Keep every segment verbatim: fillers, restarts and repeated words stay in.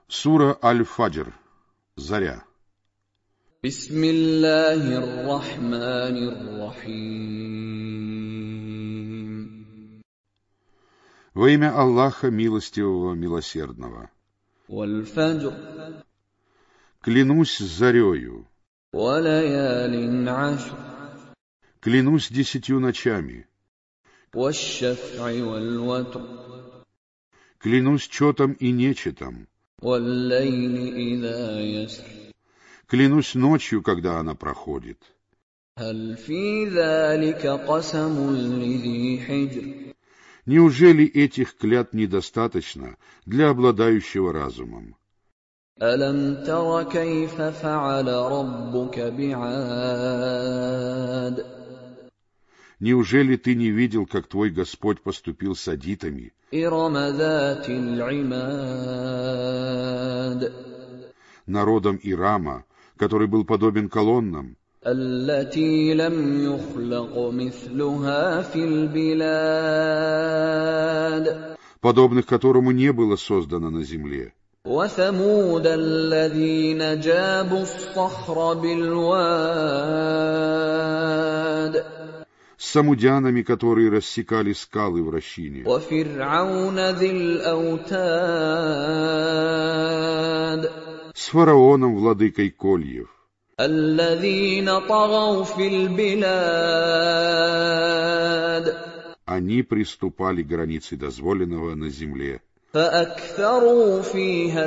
Сура Аль-Фаджр. Заря. Бисмиллахир рахманир рахим. Во имя Аллаха Милостивого, Милосердного. Валь-фаджр. Клянусь зарею. Валаялин ашр. Клянусь десятью ночами. Ваш-шаф'и валь-ватр. Клянусь четом и нечетом. Валь-лайли иза яср. Клянусь ночью, когда она проходит. Халь фи залика касамун лизи хиджр. Неужели этих клятв недостаточно для обладающего разумом? Алам тара кайфа фа'аля раббука би'ад. Неужели ты не видел, как твой Господь поступил с адитами? Ирама затил имад. Народом Ирама, который был подобен колоннам, التي لم يخلق مثلها في البلاد. подобных которому не было создано на земле. وثمود الذين جابوا الصخر بالواد. С самудянами, которые рассекали скалы в расщине. وفرعون ذي الأوتاد. С фараоном, владыкой кольев. الذين طغوا في البلاد. Они приступали к границе дозволенного на земле. فأكثروا فيها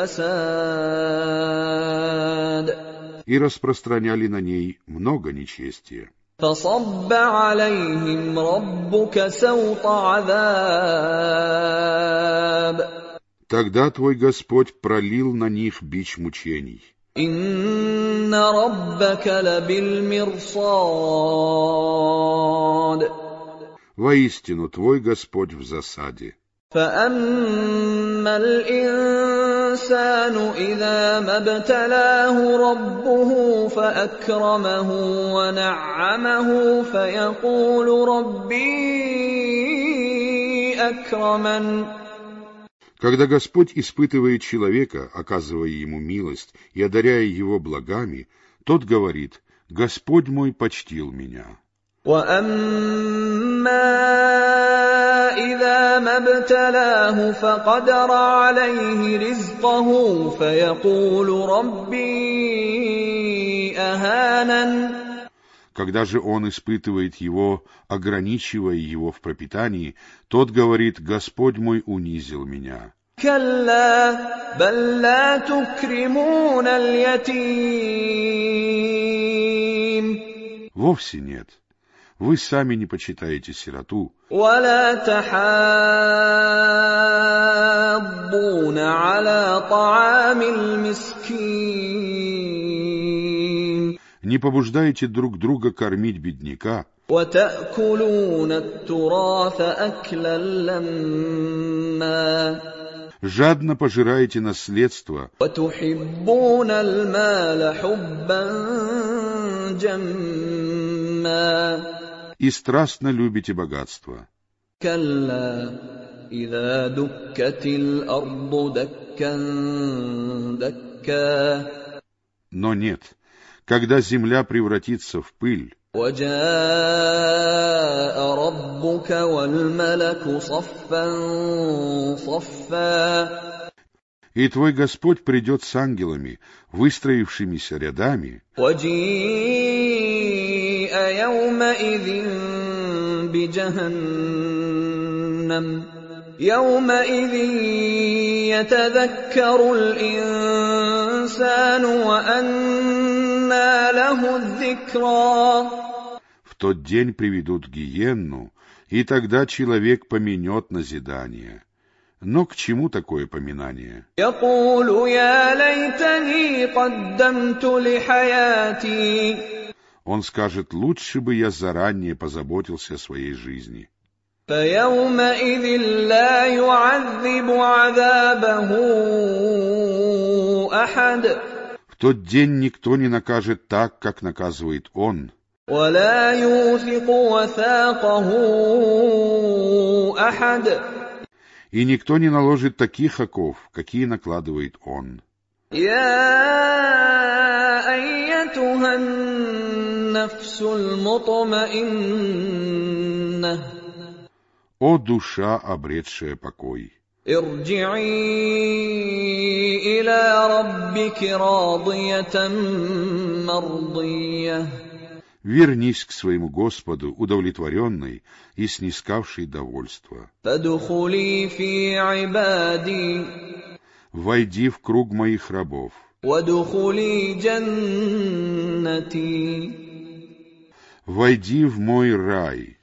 الفساد. И распространяли на ней много нечестия. فصب عليهم ربك سوط عذاب. Тогда твой Господь пролил на них бич мучений. إن ربك لبالمرصاد. Воистину, твой Господь в засаде. فأما الإنسان إذا ما ابتلاه ربه فأكرمه ونعمه فيقول ربي أكرمن. Когда Господь испытывает человека, оказывая ему милость и одаряя его благами, тот говорит: «Господь мой почтил меня». وَأَمَّا إِذَا مَا ابْتَلَاهُ فَقَدَرَ عَلَيْهِ رِزْقَهُ فَيَقُولُ رَبِّي أَهَانَنِ. Когда же он испытывает его, ограничивая его в пропитании, тот говорит: «Господь мой унизил меня». كَلَّا بَل لَّا تُكْرِمُونَ الْيَتِيمَ. Вовсе нет. Вы сами не почитаете сироту. وَلَا تَحَاضُّونَ عَلَى طَعَامِ الْمِسْكِينِ. Не побуждаете друг друга кормить бедняка. وَتَأْكُلُونَ التُّرَاثَ أَكْلًا لَّمًّا. Жадно пожираете наследство. وَتُحِبُّونَ الْمَالَ حُبًّا جَمًّا. И страстно любите богатство. كَلَّا إِذَا دُكَّتِ الْأَرْضُ دَكًّا دَكًّا. Но нет, когда земля превратится в пыль, وَجَاءَ رَبُّكَ وَالْمَلَكُ صَفًّا صَفًّا. и твой Господь придет с ангелами, выстроившимися рядами, وَجِيءَ يَوْمَئِذٍ بِجَهَنَّمَ. يَوْمَئِذٍ يَتَذَكَّرُ الْإِنسَانُ وَأَنَّىٰ لَهُ الذِّكْرَىٰ. в тот день приведут гиенну, и тогда человек помянет назидание. Но к чему такое поминание? يَقُولُ يَا لَيْتَنِي قَدَّمْتُ لِحَيَاتِي. Он скажет: лучше бы я заранее позаботился о своей жизни. فَيَوْمَئِذٍ لَّا يُعَذِّبُ عَذَابَهُ أَحَدٌ. В тот день никто не накажет так, как наказывает он. وَلَا يُوثِقُ وَثَاقَهُ أَحَدٌ. и никто не наложит таких оков, какие накладывает Он. يا أيتها النفس المطمئنة О душа, обретшая покой! ارجعي إلى ربك راضية مرضية. Вернись к своему Господу, удовлетворенной и снискавшей довольство. فادخلي في عبادي. Войди в круг моих рабов. وادخلي جنتي. Войди в мой рай.